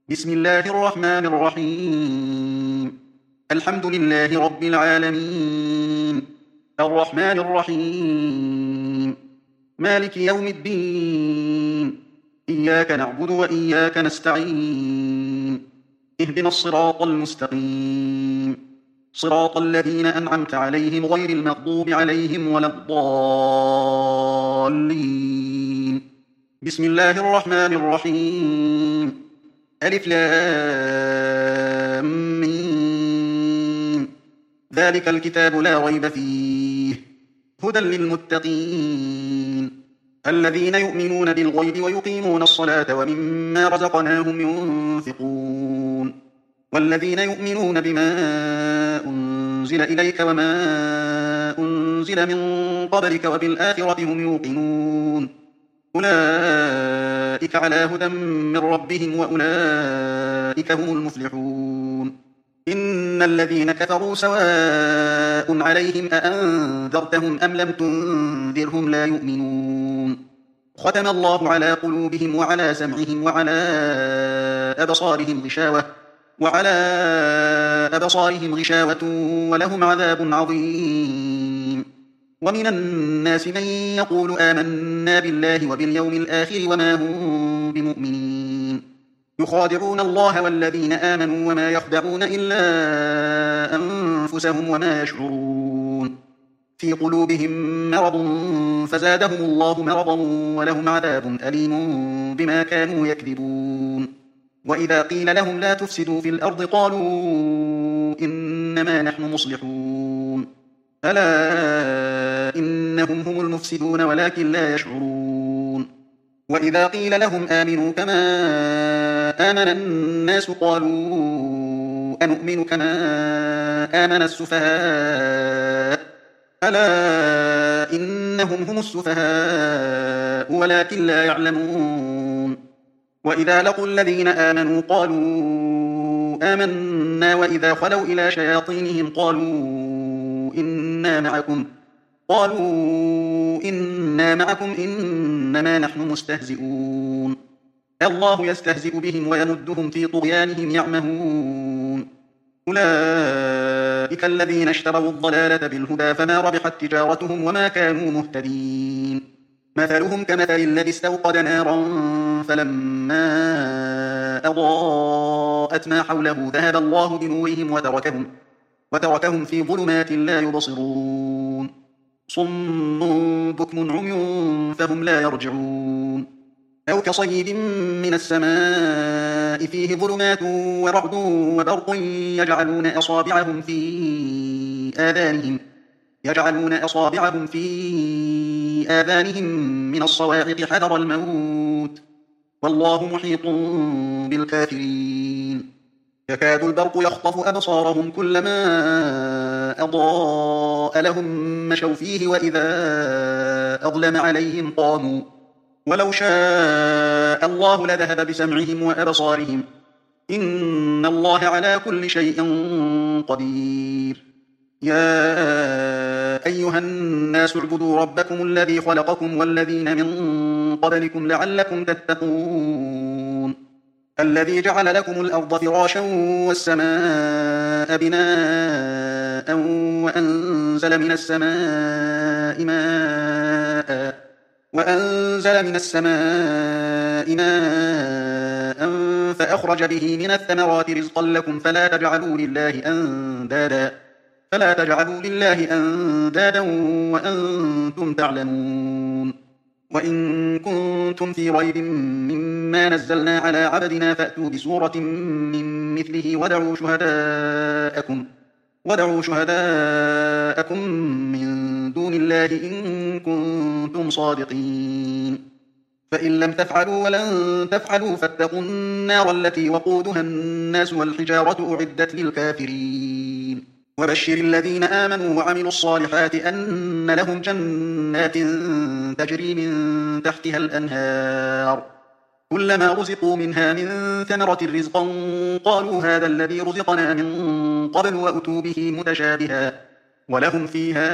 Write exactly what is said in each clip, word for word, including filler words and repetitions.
بسم الله الرحمن الرحيم. الحمد لله رب العالمين، الرحمن الرحيم، مالك يوم الدين. إياك نعبد وإياك نستعين. اهدنا الصراط المستقيم، صراط الذين أنعمت عليهم غير المغضوب عليهم ولا الضالين. بسم الله الرحمن الرحيم. ألف لام ميم. ذلك الكتاب لا ريب فيه هدى للمتقين الذين يؤمنون بالغيب ويقيمون الصلاة ومما رزقناهم ينفقون والذين يؤمنون بما أنزل إليك وما أنزل من قبلك وبالآخرة هم يوقنون أولئك على هدى من ربهم وأولئك هم المفلحون. إن الذين كفروا سواء عليهم أأنذرتهم أم لم تنذرهم لا يؤمنون. ختم الله على قلوبهم وعلى سمعهم وعلى أبصارهم غشاوة وعلى أبصارهم غشاوة ولهم عذاب عظيم. ومن الناس من يقول آمنا بالله وباليوم الآخر وما هم بمؤمنين يخادعون الله والذين آمنوا وما يخدعون إلا أنفسهم وما يشعرون. في قلوبهم مرض فزادهم الله مرضا ولهم عذاب أليم بما كانوا يكذبون. وإذا قيل لهم لا تفسدوا في الأرض قالوا إنما نحن مصلحون ألا إنهم هم المفسدون ولكن لا يشعرون. وإذا قيل لهم آمنوا كما آمن الناس قالوا أنؤمن كما آمن السفهاء ألا إنهم هم السفهاء ولكن لا يعلمون. وإذا لقوا الذين آمنوا قالوا آمنا وإذا خلوا إلى شياطينهم قالوا إنا معكم قالوا إنا معكم إنما نحن مستهزئون. الله يستهزئ بهم ويمدهم في طغيانهم يعمهون. أولئك الذين اشتروا الضلالة بالهدى فما ربحت تجارتهم وما كانوا مهتدين. مثلهم كمثل الذي استوقد نارا فلما أضاءت ما حوله ذهب الله بنورهم وتركهم وتركهم في ظلمات لا يبصرون. صم بكم عمي فهم لا يرجعون. أو كصيب من السماء فيه ظلمات ورعد وبرق يجعلون أصابعهم في آذانهم يجعلون أصابعهم في آذانهم من الصواعق حذر الموت والله محيط بالكافرين. يكاد البرق يخطف أبصارهم كلما أضاء لهم مشوا فيه وإذا أظلم عليهم قاموا ولو شاء الله لذهب بسمعهم وأبصارهم إن الله على كل شيء قدير. يا أيها الناس اعبدوا ربكم الذي خلقكم والذين من قبلكم لعلكم تتقون الذي جعل لكم الأرض فراشا والسماء بناء وأنزل من السماء ماء وأنزل من السماء ماء فأخرج به من الثمرات رزقا لكم فلا تجعلوا لله أندادا فلا تجعلوا لله أندادا وأنتم تعلمون. وإن كنتم في ريب مما نزلنا على عبدنا فأتوا بسورة من مثله ودعوا شهداءكم ودعوا شهداءكم من دون الله إن كنتم صادقين. فإن لم تفعلوا ولن تفعلوا فاتقوا النار التي وقودها الناس والحجارة أعدت للكافرين. وبشر الذين آمنوا وعملوا الصالحات أن لهم جنات تجري من تحتها الأنهار كلما رزقوا منها من ثمرة رزقا قالوا هذا الذي رزقنا من قبل وأتوا به متشابها ولهم فيها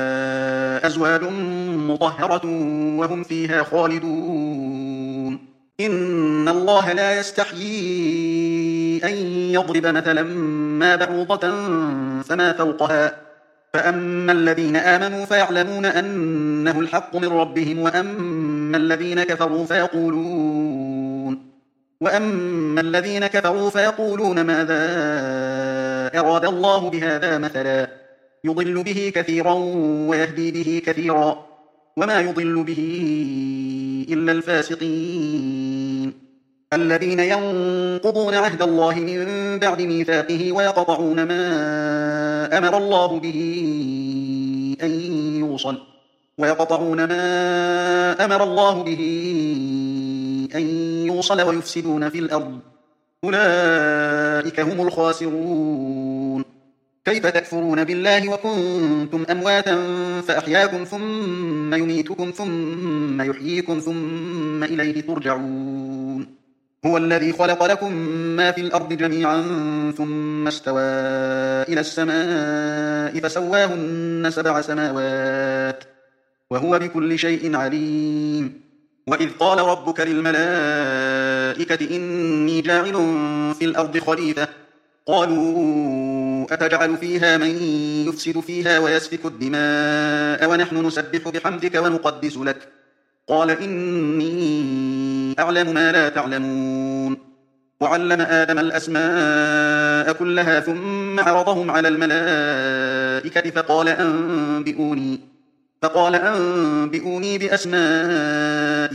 أزواج مطهرة وهم فيها خالدون. إن الله لا يستحيي أن يضرب مثلا ما بعوضة فما فوقها، فأما الذين آمنوا فيعلمون أنه الحق من ربهم، وأما الذين كفروا فيقولون وأما الذين كفروا فيقولون ماذا أراد الله بهذا مثلا، يضل به كثيرا ويهدي به كثيرا، وما يضل به إلا الفاسقين الذين ينقضون عهد الله من بعد ميثاقه ويقطعون ما أمر الله به أن يوصل ويقطعون ما أمر الله به أن يوصل ويفسدون في الأرض، أولئك هم الخاسرون. كيف تكفرون بالله وكنتم أمواتا فأحياكم ثم يميتكم ثم يحييكم ثم إليه ترجعون. هو الذي خلق لكم ما في الأرض جميعا ثم استوى إلى السماء فسواهن سبع سماوات وهو بكل شيء عليم. وإذ قال ربك للملائكة إني جاعل في الأرض خليفة قالوا أتجعل فيها من يفسد فيها ويسفك الدماء ونحن نسبح بحمدك ونقدس لك قال إني أعلم ما لا تعلمون. وعلم آدم الأسماء كلها ثم عرضهم على الملائكة فقال أنبئوني فقال أنبئوني بأسماء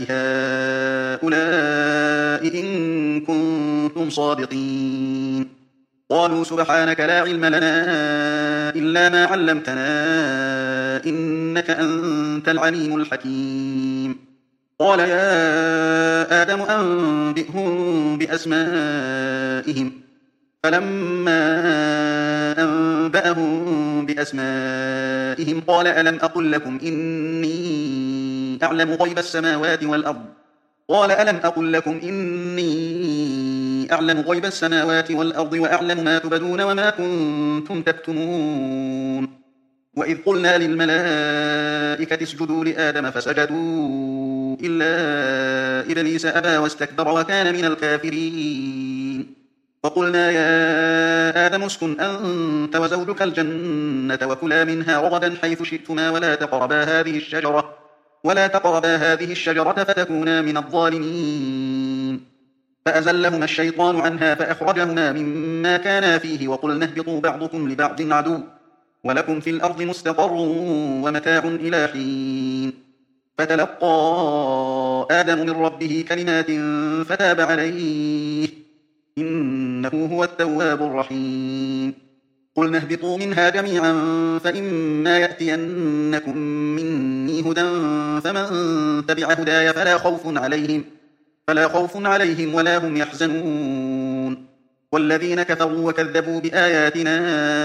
هؤلاء إن كنتم صادقين. قالوا سبحانك لا علم لنا إلا ما علمتنا إنك أنت العليم الحكيم. قال يا آدم أنبئهم بأسمائهم فلما أنبأهم بأسمائهم قال ألم أقل لكم إني أعلم غيب السماوات والأرض قال ألم أقل لكم إني أعلم غيب السماوات والأرض وأعلم ما تبدون وما كنتم تكتمون. وإذ قلنا للملائكة اسجدوا لآدم فسجدوا إلا إبليس أبى واستكبر وكان من الكافرين. وقلنا يا آدم اسكن أنت وزوجك الجنة وكلا منها رغدا حيث شئتما ولا تقربا هذه الشجرة ولا تقربا هذه الشجرة فتكونا من الظالمين. فأزلهما الشيطان عنها فأخرجهما مما كانا فيه وقلنا اهبطوا بعضكم لبعض عدو ولكم في الأرض مستقر ومتاع إلى حين. فتلقى آدم من ربه كلمات فتاب عليه إنه هو التواب الرحيم. قلنا اهبطوا منها جميعا فإما يأتينكم مني هدى فمن تبع هداي فلا خوف عليهم فلا خوف عليهم ولا هم يحزنون. والذين كفروا وكذبوا بآياتنا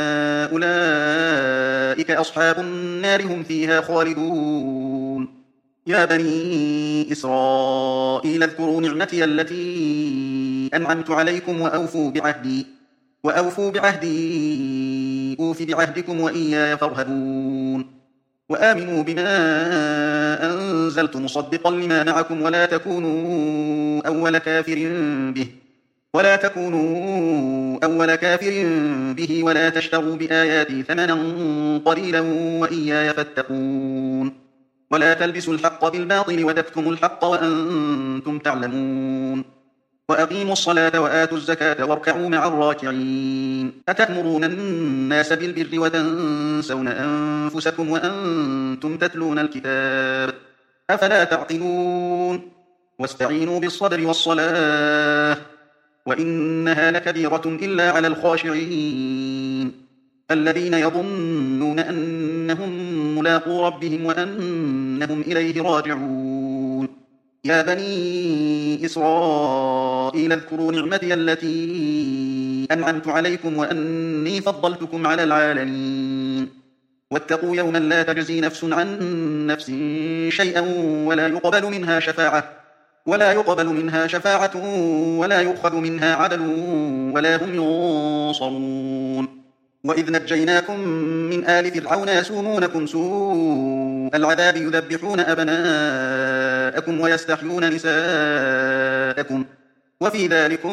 أولئك أصحاب النار هم فيها خالدون. يا بني إسرائيل اذكروا نعمتي التي أنعمت عليكم وأوفوا بعهدي وأوفوا بعهدي أوف بعهدكم وإياي فارهبون. وآمنوا بما أنزلت مصدقا لما معكم ولا تكونوا أول كافر به ولا تكونوا أول كافر به ولا تشتروا بآياتي ثمنا قليلا وإياي فاتقون. ولا تلبسوا الحق بالباطل وتكتموا الحق وأنتم تعلمون. وأقيموا الصلاة وآتوا الزكاة واركعوا مع الراكعين. أتأمرون الناس بالبر وتنسون أنفسكم وأنتم تتلون الكتاب أفلا تعقلون. واستعينوا بالصبر والصلاة وإنها لكبيرة إلا على الخاشعين الذين يظنون أنهم ملاقو ربهم وأنهم إليه راجعون. يا بني إسرائيل اذكروا نعمتي التي أنعمت عليكم وأني فضلتكم على العالمين. واتقوا يوما لا تجزي نفس عن نفس شيئا ولا يقبل منها شفاعة ولا يقبل منها شفاعة ولا يؤخذ منها عدل ولا هم ينصرون. وإذ نجيناكم من آل فرعون يسومونكم سوء العذاب يذبحون أبناءكم أبناءكم ويستحيون نساءكم وفي ذلكم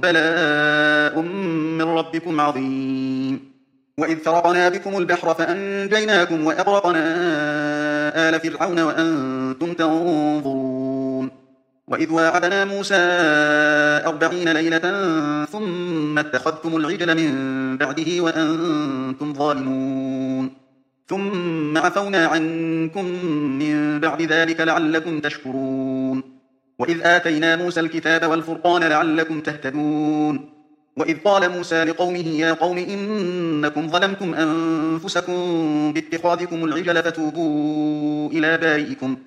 بلاء من ربكم عظيم. وإذ فرقنا بكم البحر فأنجيناكم وأغرقنا آل فرعون وأنتم تنظرون. وإذ واعدنا موسى أربعين ليلة ثم اتخذتم العجل من بعده وأنتم ظالمون ثم عفونا عنكم من بعد ذلك لعلكم تشكرون. وإذ آتينا موسى الكتاب والفرقان لعلكم تهتدون. وإذ قال موسى لقومه يا قوم إنكم ظلمتم أنفسكم باتخاذكم العجل فتوبوا إلى بارئكم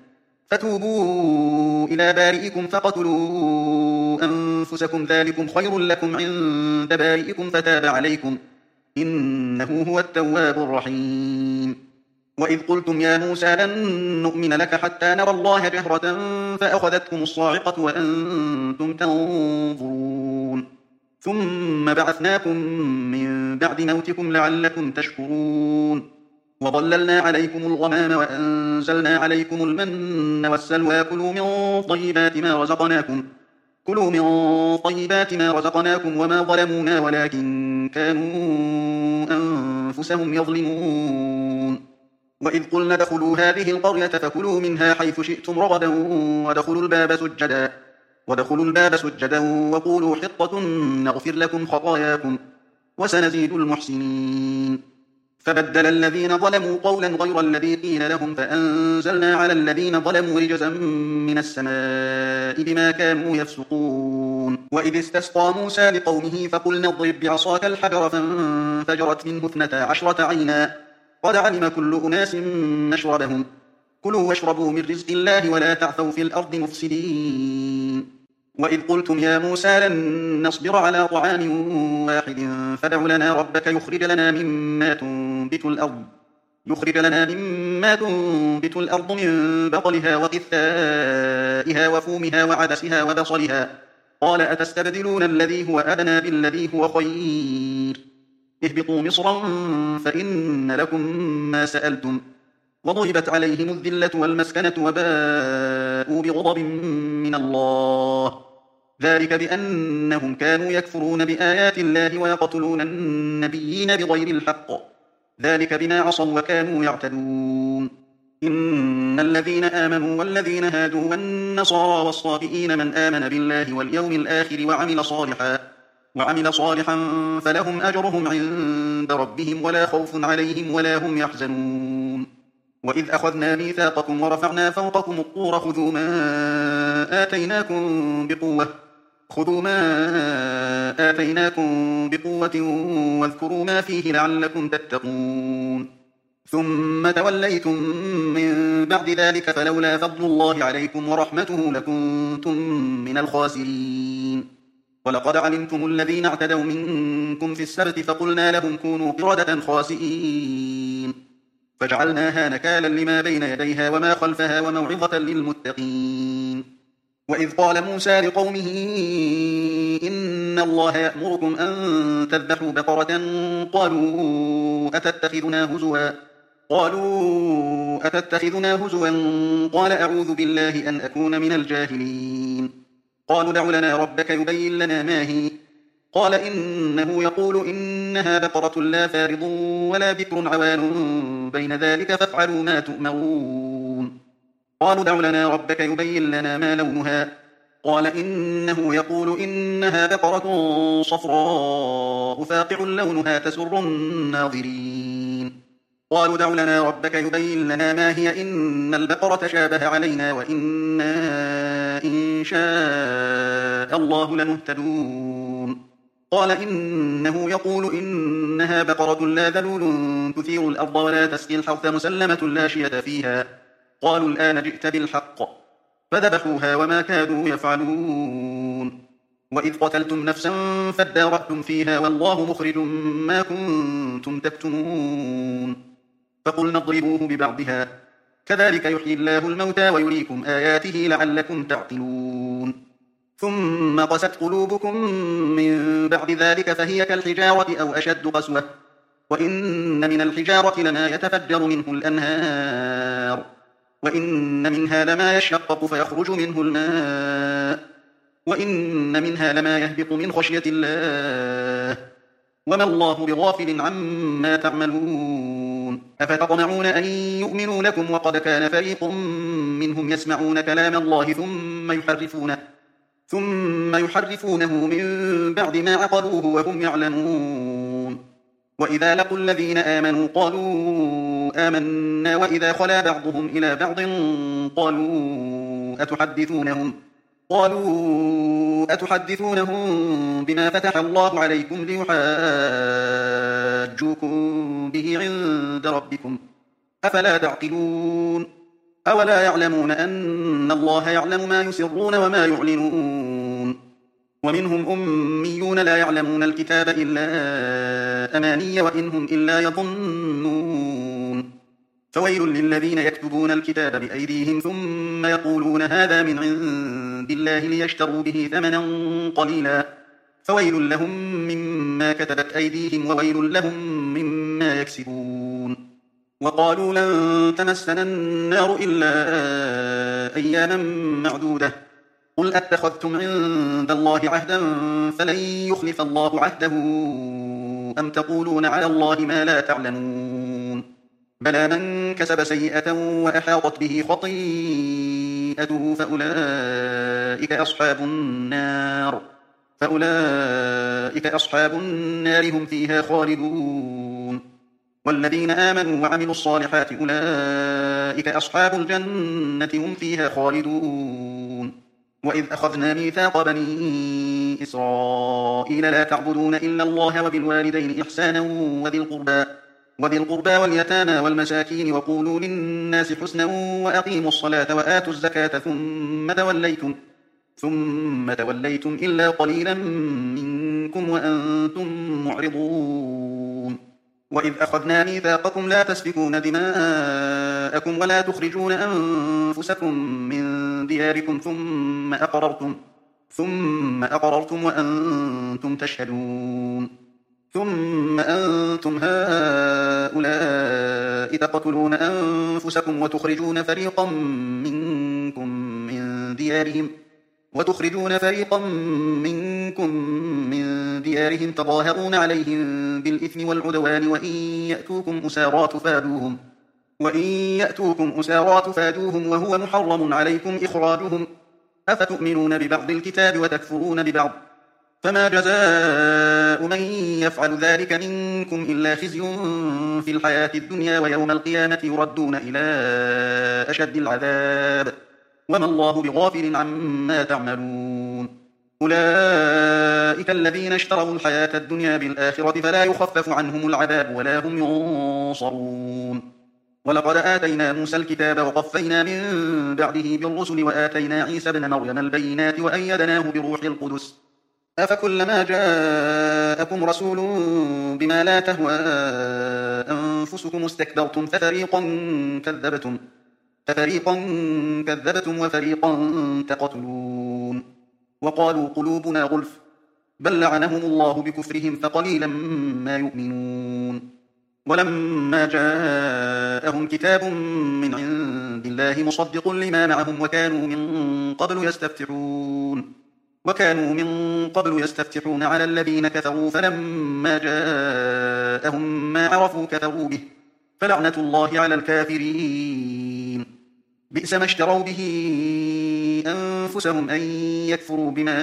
فتوبوا إلى بارئكم فقتلوا أنفسكم ذلكم خير لكم عند بارئكم فتاب عليكم إنه هو التواب الرحيم. وإذ قلتم يا موسى لن نؤمن لك حتى نرى الله جهرة فأخذتكم الصاعقة وأنتم تنظرون ثم بعثناكم من بعد موتكم لعلكم تشكرون. وظللنا عليكم الغمام وأنزلنا عليكم المن والسلوى كلوا من طيبات ما رزقناكم كلوا من طيبات ما رزقناكم وما ظلمونا ولكن كانوا أنفسهم يظلمون. وإذ قلنا ادخلوا هذه القرية فكلوا منها حيث شئتم رغدا وادخلوا الباب سجدا وادخلوا الباب سجدا وقولوا حطة نغفر لكم خطاياكم وسنزيد المحسنين. فبدل الذين ظلموا قولا غير الذي قيل لهم فأنزلنا على الذين ظلموا رجزا من السماء بما كانوا يفسقون. وإذ استسقى موسى لقومه فقلنا اضرب بعصاك الحجر فانفجرت منه اثنتا عشرة عينا قد علم كل أناس مشربهم كلوا واشربوا من رزق الله ولا تعثوا في الأرض مفسدين. وإذ قلتم يا موسى لن نصبر على طعام واحد فادع لنا ربك يخرج لنا مما تنبت الأرض يخرج لنا مما تنبت الأرض من بقلها وقثائها وفومها وعدسها وبصلها قال أتستبدلون الذي هو أدنى بالذي هو خير اهبطوا مصرا فإن لكم ما سألتم وضربت عليهم الذلة والمسكنة وباءوا بغضب من الله ذلك بأنهم كانوا يكفرون بآيات الله ويقتلون النبيين بغير الحق ذلك بما عصوا وكانوا يعتدون. إن الذين آمنوا والذين هادوا والنصارى والصابئين من آمن بالله واليوم الآخر وعمل صالحا وعمل صالحا فلهم أجرهم عند ربهم ولا خوف عليهم ولا هم يحزنون. وإذ أخذنا ميثاقكم ورفعنا فوقكم الطور خذوا ما آتيناكم بقوة خذوا ما آتيناكم بقوة واذكروا ما فيه لعلكم تتقون ثم توليتم من بعد ذلك فلولا فضل الله عليكم ورحمته لكنتم من الخاسرين. ولقد علمتم الذين اعتدوا منكم في السبت فقلنا لهم كونوا قردة خاسئين فجعلناها نكالا لما بين يديها وما خلفها وموعظة للمتقين. وإذ قال موسى لقومه إن الله يأمركم أن تذبحوا بقرة قالوا أتتخذنا هزوا قالوا أتتخذنا هزوا قال أعوذ بالله أن أكون من الجاهلين. قالوا دع لنا ربك يبين لنا ما هي قال إنه يقول إنها بقرة لا فارض ولا بكر عوان بين ذلك فافعلوا ما تؤمرون. قالوا دع لنا ربك يبين لنا ما لونها قال إنه يقول إنها بقرة صفراء فاقع لونها تسر الناظرين. قالوا دع لنا ربك يبين لنا ما هي إن البقرة شابه علينا وإنا إن شاء الله لمهتدون. قال إنه يقول إنها بقرة لا ذلول تثير الأرض ولا تسقي الحرث مسلمة لا شية فيها قالوا الآن جئت بالحق فذبحوها وما كادوا يفعلون. وإذ قتلتم نفسا فادارأتم فيها والله مخرج ما كنتم تكتمون فقلنا اضربوه ببعضها كذلك يحيي الله الموتى ويريكم آياته لعلكم تعقلون. ثم قست قلوبكم من بعد ذلك فهي كالحجارة أو أشد قسوة وإن من الحجارة لما يتفجر منه الأنهار وإن منها لما يشقق فيخرج منه الماء وإن منها لما يهبط من خشية الله وما الله بغافل عما تعملون أفتطمعون أن يؤمنوا لكم وقد كان فريق منهم يسمعون كلام الله ثم يحرفونه ثم يحرفونه من بعد ما عقلوه وهم يعلمون وإذا لقوا الذين آمنوا قالوا آمنا وإذا خلا بعضهم إلى بعض قالوا أتحدثونهم قالوا أتحدثونهم بما فتح الله عليكم ليحاجوكم به عند ربكم أفلا تعقلون أولا يعلمون أن الله يعلم ما يسرون وما يعلنون ومنهم أميون لا يعلمون الكتاب إلا أماني وإنهم إلا يظنون فويل للذين يكتبون الكتاب بأيديهم ثم يقولون هذا من عند الله ليشتروا به ثمنا قليلا فويل لهم مما كتبت أيديهم وويل لهم مما يكسبون وقالوا لن تمسنا النار إلا أياما معدودة قل أتخذتم عند الله عهدا فلن يخلف الله عهده أم تقولون على الله ما لا تعلمون بلى من كسب سيئة وأحاطت به خطيئته فأولئك أصحاب النار فأولئك أصحاب النار هم فيها خالدون والذين آمنوا وعملوا الصالحات أولئك أصحاب الجنة هم فيها خالدون وإذ أخذنا ميثاق بني إسرائيل لا تعبدون إلا الله وبالوالدين إحسانا وذي القربى وذي القربى واليتامى والمساكين وقولوا للناس حسنا وأقيموا الصلاة وآتوا الزكاة ثم توليتم ثم توليتم إلا قليلا منكم وأنتم معرضون وإذ أخذنا ميثاقكم لا تسفكون دماءكم ولا تخرجون أنفسكم من دياركم ثم أقررتم ثم أقررتم وأنتم تشهدون ثم أنتم هؤلاء تقتلون أنفسكم وتخرجون فريقا منكم من ديارهم وتخرجون فريقا منكم من ديارهم تظاهرون عليهم بالإثم والعدوان وإن يأتوكم أسارى تفادوهم وإن يأتوكم أسارى تفادوهم وهو محرم عليكم إخراجهم أفتؤمنون ببعض الكتاب وتكفرون ببعض فما جزاء من يفعل ذلك منكم إلا خزي في الحياة الدنيا ويوم القيامة يردون إلى أشد العذاب وما الله بغافل عما تعملون أولئك الذين اشتروا الحياة الدنيا بالآخرة فلا يخفف عنهم العذاب ولا هم ينصرون ولقد آتينا موسى الكتاب وقفينا من بعده بالرسل وآتينا عيسى ابن مريم البينات وأيدناه بروح القدس أفكلما جاءكم رسول بما لا تهوى أنفسكم استكبرتم ففريقا كذبتم ففريقا كذبتم وفريقا تقتلون وقالوا قلوبنا غلف بل لعنهم الله بكفرهم فقليلا ما يؤمنون ولما جاءهم كتاب من عند الله مصدق لما معهم وكانوا من قبل يستفتحون وكانوا من قبل يستفتحون على الذين كفروا فلما جاءهم ما عرفوا كفروا به فلعنة الله على الكافرين بئس ما اشتروا به أنفسهم أن يكفروا بما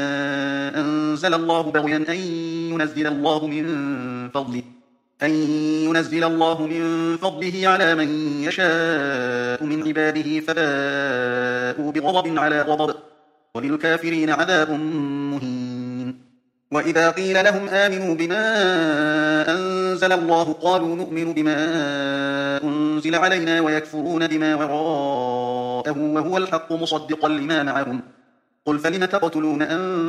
أنزل الله بغيا أن ينزل الله من فضله أن ينزل الله من فضله على من يشاء من عباده فباءوا بغضب على غضب وللكافرين عذاب مهين وإذا قيل لهم آمنوا بما أنزل الله قالوا نؤمن بما أنزل علينا ويكفرون بما وراءه وهو الحق مصدقا لما معهم قل فلم تقتلون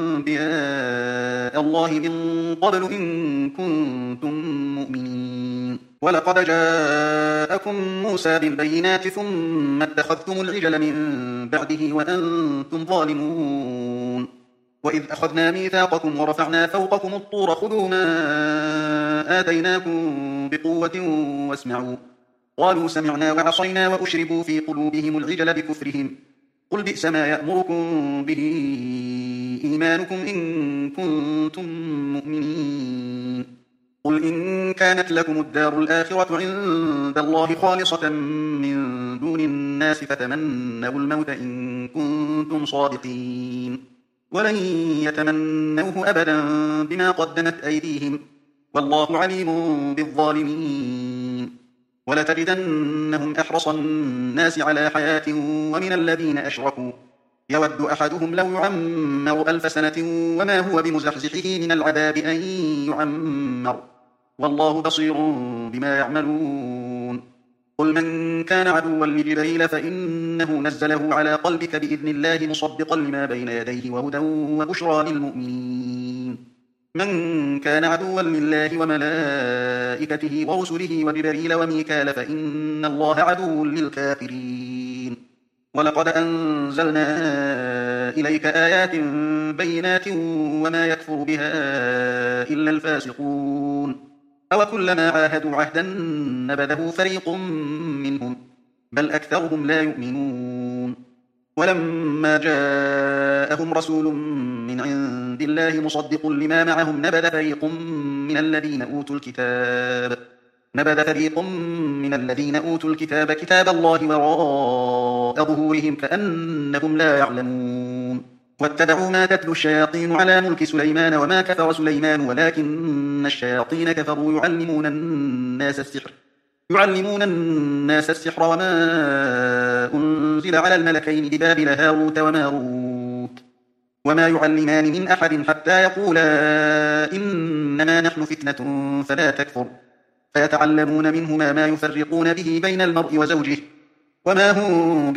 أنبياء الله من قبل إن كنتم مؤمنين ولقد جاءكم موسى بالبينات ثم اتخذتم العجل من بعده وأنتم ظالمون وإذ أخذنا ميثاقكم ورفعنا فوقكم الطور خذوا ما آتيناكم بقوة واسمعوا قالوا سمعنا وعصينا وأشربوا في قلوبهم العجل بكفرهم قل بئس ما يأمركم به إيمانكم إن كنتم مؤمنين قل إن كانت لكم الدار الآخرة عند الله خالصة من دون الناس فتمنوا الموت إن كنتم صادقين ولن يتمنوه أبدا بما قدمت أيديهم والله عليم بالظالمين ولتجدنهم أحرص الناس على حياة ومن الذين أشركوا يود أحدهم لو يعمر ألف سنة وما هو بمزحزحه من العذاب أن يعمر والله بصير بما يعملون قل من كان عدوا لجبريل فإنه نزله على قلبك بإذن الله مصدقا لما بين يديه وهدى وبشرى للمؤمنين من كان عدوا لله وملائكته ورسله وجبريل وميكال فإن الله عدو للكافرين ولقد أنزلنا إليك آيات بينات وما يكفر بها إلا الفاسقون أو كلما عاهدوا عهدا نبذه فريق منهم بل أكثرهم لا يؤمنون ولما جاءهم رسول من عند الله مصدق لما معهم نبذ فريق من الذين أوتوا الكتاب نبذ فريق من الذين أوتوا الكتاب كتاب الله وراء ظهورهم كأنهم لا يعلمون واتبعوا ما تتلو الشياطين على ملك سليمان وما كفر سليمان ولكن الشياطين كفروا يعلمون الناس السحر يعلمون الناس السحر وما أنزل على الملكين ببابل هاروت وماروت وما يعلمان من أحد حتى يقولا إنما نحن فتنة فلا تكفر فيتعلمون منهما ما يفرقون به بين المرء وزوجه وما هم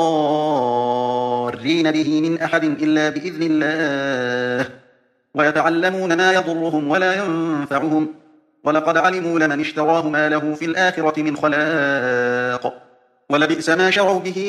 بضارين به من أحد إلا بإذن الله ويتعلمون ما يضرهم ولا ينفعهم ولقد علموا لمن اشتراه ما له في الآخرة من خلاق ولبئس ما شروا به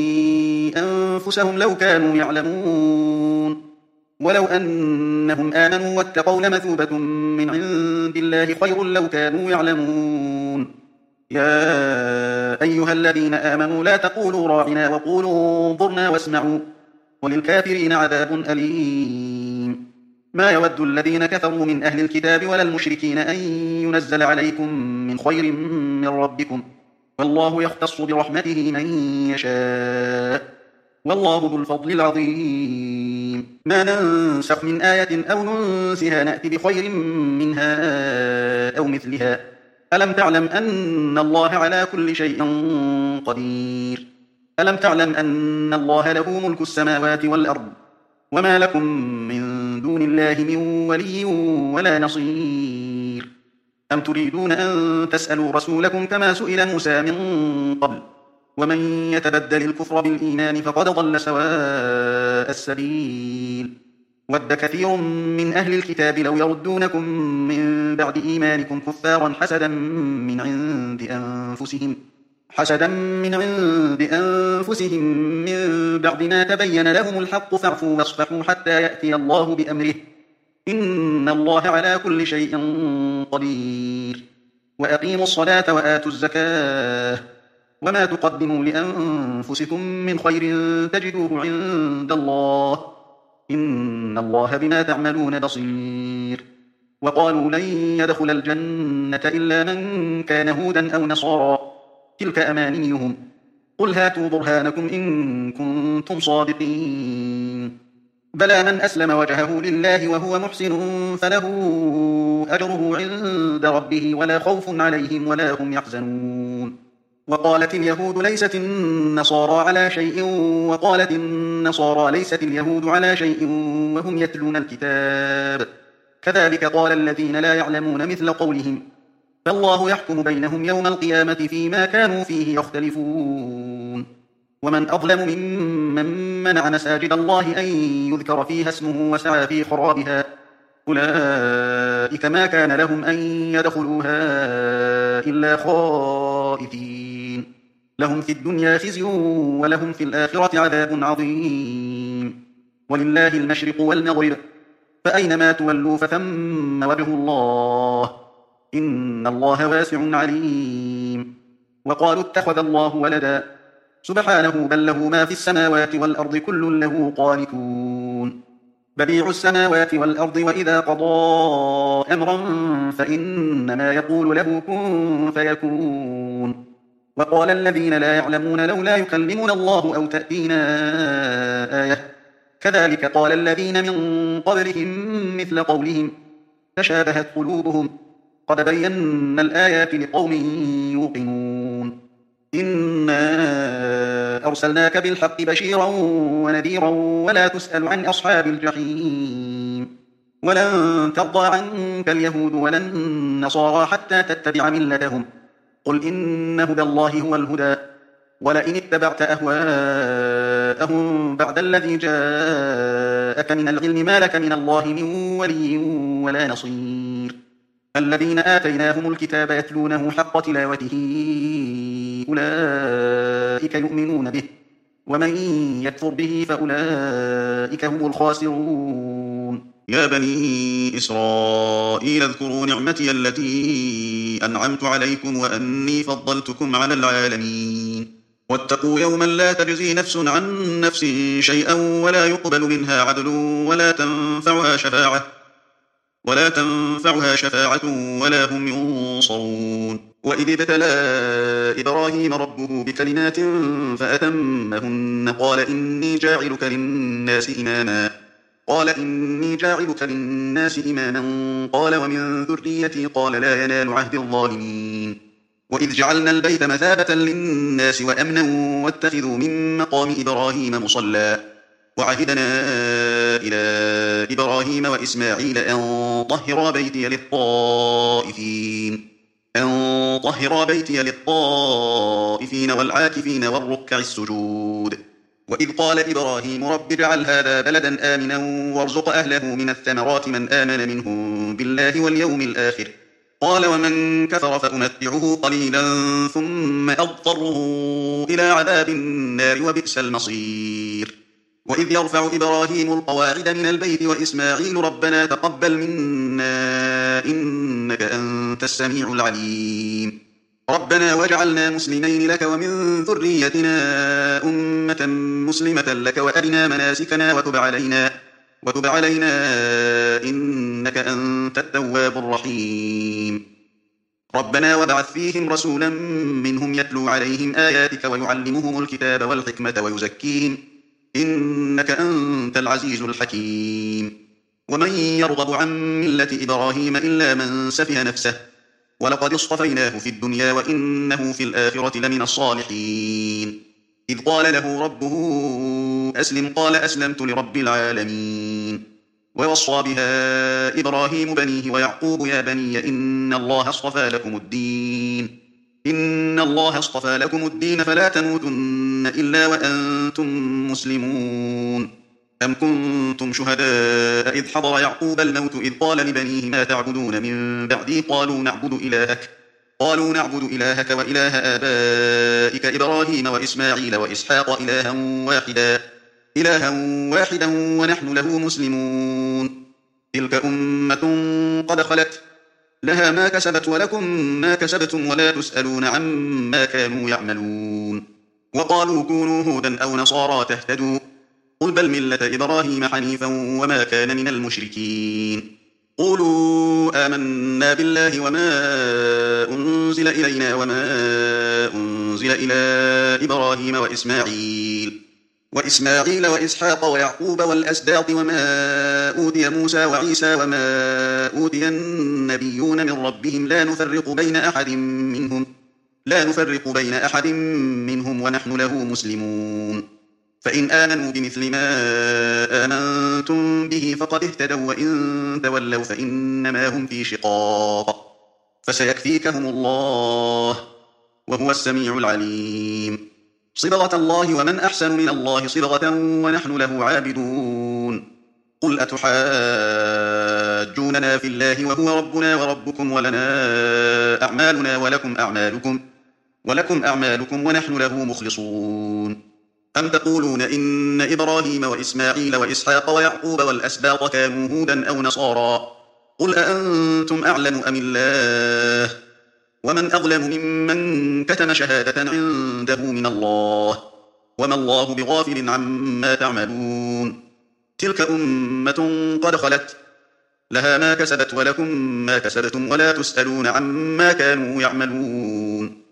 أنفسهم لو كانوا يعلمون ولو أنهم آمنوا واتقوا لمثوبة من عند الله خير لو كانوا يعلمون يا أيها الذين آمنوا لا تقولوا راعنا وقولوا انظرنا واسمعوا وللكافرين عذاب أليم ما يود الذين كفروا من أهل الكتاب ولا المشركين أن ينزل عليكم من خير من ربكم والله يختص برحمته من يشاء والله ذو الفضل العظيم ما ننسخ من آية أو ننسها نأتي بخير منها أو مثلها ألم تعلم أن الله على كل شيء قدير ألم تعلم أن الله له ملك السماوات والأرض وما لكم من دون الله من ولي ولا نصير أم تريدون أن تسألوا رسولكم كما سئل موسى من قبل ومن يتبدل الكفر بالإيمان فقد ضل سواء السبيل ود كثير من أهل الكتاب لو يردونكم من بعد إيمانكم كفارا حسدا من عند أنفسهم حسدا من عند أنفسهم من بعد ما تبين لهم الحق فاعفوا واصفحوا حتى يأتي الله بأمره إن الله على كل شيء قدير وأقيموا الصلاة وآتوا الزكاة وما تقدموا لأنفسكم من خير تجدوه عند الله إن الله بما تعملون بصير وقالوا لن يدخل الجنة إلا من كان هودا أو نصارى تلك أمانيهم قل هاتوا برهانكم إن كنتم صادقين بلى من أسلم وجهه لله وهو محسن فله أجره عند ربه ولا خوف عليهم ولا هم يحزنون وقالت اليهود ليست النصارى على شيء وقالت النصارى ليست اليهود على شيء وهم يتلون الكتاب كذلك قال الذين لا يعلمون مثل قولهم فالله يحكم بينهم يوم القيامة فيما كانوا فيه يختلفون ومن أظلم ممن منع مساجد الله أن يذكر فيها اسمه وسعى في خرابها أولئك ما كان لهم أن يدخلوها إلا خائفين لهم في الدنيا خزي ولهم في الآخرة عذاب عظيم ولله المشرق والمغرب فأينما تولوا فثم وجه الله إن الله واسع عليم وقالوا اتخذ الله ولدا سبحانه بل له ما في السماوات والأرض كل له قانتون بديع السماوات والأرض وإذا قضى أمرا فإنما يقول له كن فيكون وقال الذين لا يعلمون لولا يكلمنا الله أو تأتينا آية كذلك قال الذين من قبلهم مثل قولهم تشابهت قلوبهم قد بينا الآيات لقوم يوقنون إنا أرسلناك بالحق بشيرا ونذيرا ولا تسأل عن أصحاب الجحيم ولن ترضى عنك اليهود ولا النصارى حتى تتبع ملتهم قل إن هدى الله هو الهدى ولئن اتبعت أهواءهم بعد الذي جاءك من العلم ما لك من الله من ولي ولا نصير الذين آتيناهم الكتاب يتلونه حق تلاوته أولئك يؤمنون به ومن يكفر به فأولئك هم الخاسرون يا بني إسرائيل اذكروا نعمتي التي أنعمت عليكم وأني فضلتكم على العالمين واتقوا يوما لا تجزي نفس عن نفس شيئا ولا يقبل منها عدل ولا تنفعها شفاعة ولا تنفعها شفاعة ولا هم ينصرون وإذ ابتلى إبراهيم ربه بكلمات فأتمهن قال إني جاعلك للناس إماما قال إني جاعلك للناس إماما قال ومن ذريتي قال لا ينال عهد الظالمين وإذ جعلنا البيت مثابة للناس وأمنا واتخذوا من مقام إبراهيم مصلى وعهدنا إلى إبراهيم وإسماعيل أن طهرا بيتي للطائفين أن طهرا بيتي للطائفين والعاكفين والركع السجود وإذ قال إبراهيم رب اجعل هذا بلدا آمنا وارزق أهله من الثمرات من آمن منهم بالله واليوم الآخر قال ومن كفر فأمتعه قليلا ثم أضطره إلى عذاب النار وبئس المصير وإذ يرفع إبراهيم القواعد من البيت وإسماعيل ربنا تقبل منا إنك أنت السميع العليم ربنا واجعلنا مسلمين لك ومن ذريتنا أمة مسلمة لك وأرنا مناسكنا وتب علينا وتب علينا إنك أنت التواب الرحيم ربنا وابعث فيهم رسولا منهم يتلو عليهم آياتك ويعلمهم الكتاب والحكمة ويزكيهم إنك أنت العزيز الحكيم ومن يرغب عن ملة إبراهيم إلا من سفه نفسه ولقد اصطفيناه في الدنيا وإنه في الآخرة لمن الصالحين إذ قال له ربه أسلم قال أسلمت لرب العالمين ووصى بها إبراهيم بنيه ويعقوب يا بني إن الله اصطفى لكم الدين إن الله اصطفى لكم الدين فلا تموتن إلا وأنتم مسلمون أم كنتم شهداء إذ حضر يعقوب الموت إذ قال لبنيه ما تعبدون من بعدي قالوا نعبد إلهك قالوا نعبد إلهك وإله آبائك إبراهيم وإسماعيل وإسحاق إلها واحدا إلها واحدا ونحن له مسلمون تلك أمة قد خلت لها ما كسبت ولكم ما كسبتم ولا تسألون عما كانوا يعملون وقالوا كونوا هودا أو نصارى تهتدوا قل بل ملة إبراهيم حنيفا وما كان من المشركين قولوا آمنا بالله وما أنزل إلينا وما أنزل إلى إبراهيم وإسماعيل وإسماعيل وإسحاق ويعقوب والأسباط وما أوتي موسى وعيسى وما أوتي النبيون من ربهم لا نفرق بين أحد منهم لا نفرق بين أحد منهم ونحن له مسلمون فإن آمنوا بمثل ما آمنتم به فقد اهتدوا وإن تولوا فإنما هم في شقاق فسيكفيكهم الله وهو السميع العليم صبغة الله ومن أحسن من الله صبغة ونحن له عابدون قل أتحاجوننا في الله وهو ربنا وربكم ولنا أعمالنا ولكم أعمالكم ولكم أعمالكم ونحن له مخلصون أم تقولون إن إبراهيم وإسماعيل وإسحاق ويعقوب والأسباط كانوا هودا أو نصارى قل أأنتم أعلم أم الله ومن أظلم ممن كتم شهادة عنده من الله وما الله بغافل عما تعملون تلك أمة قد خلت لها ما كسبت ولكم ما كسبتم ولا تسألون عما كانوا يعملون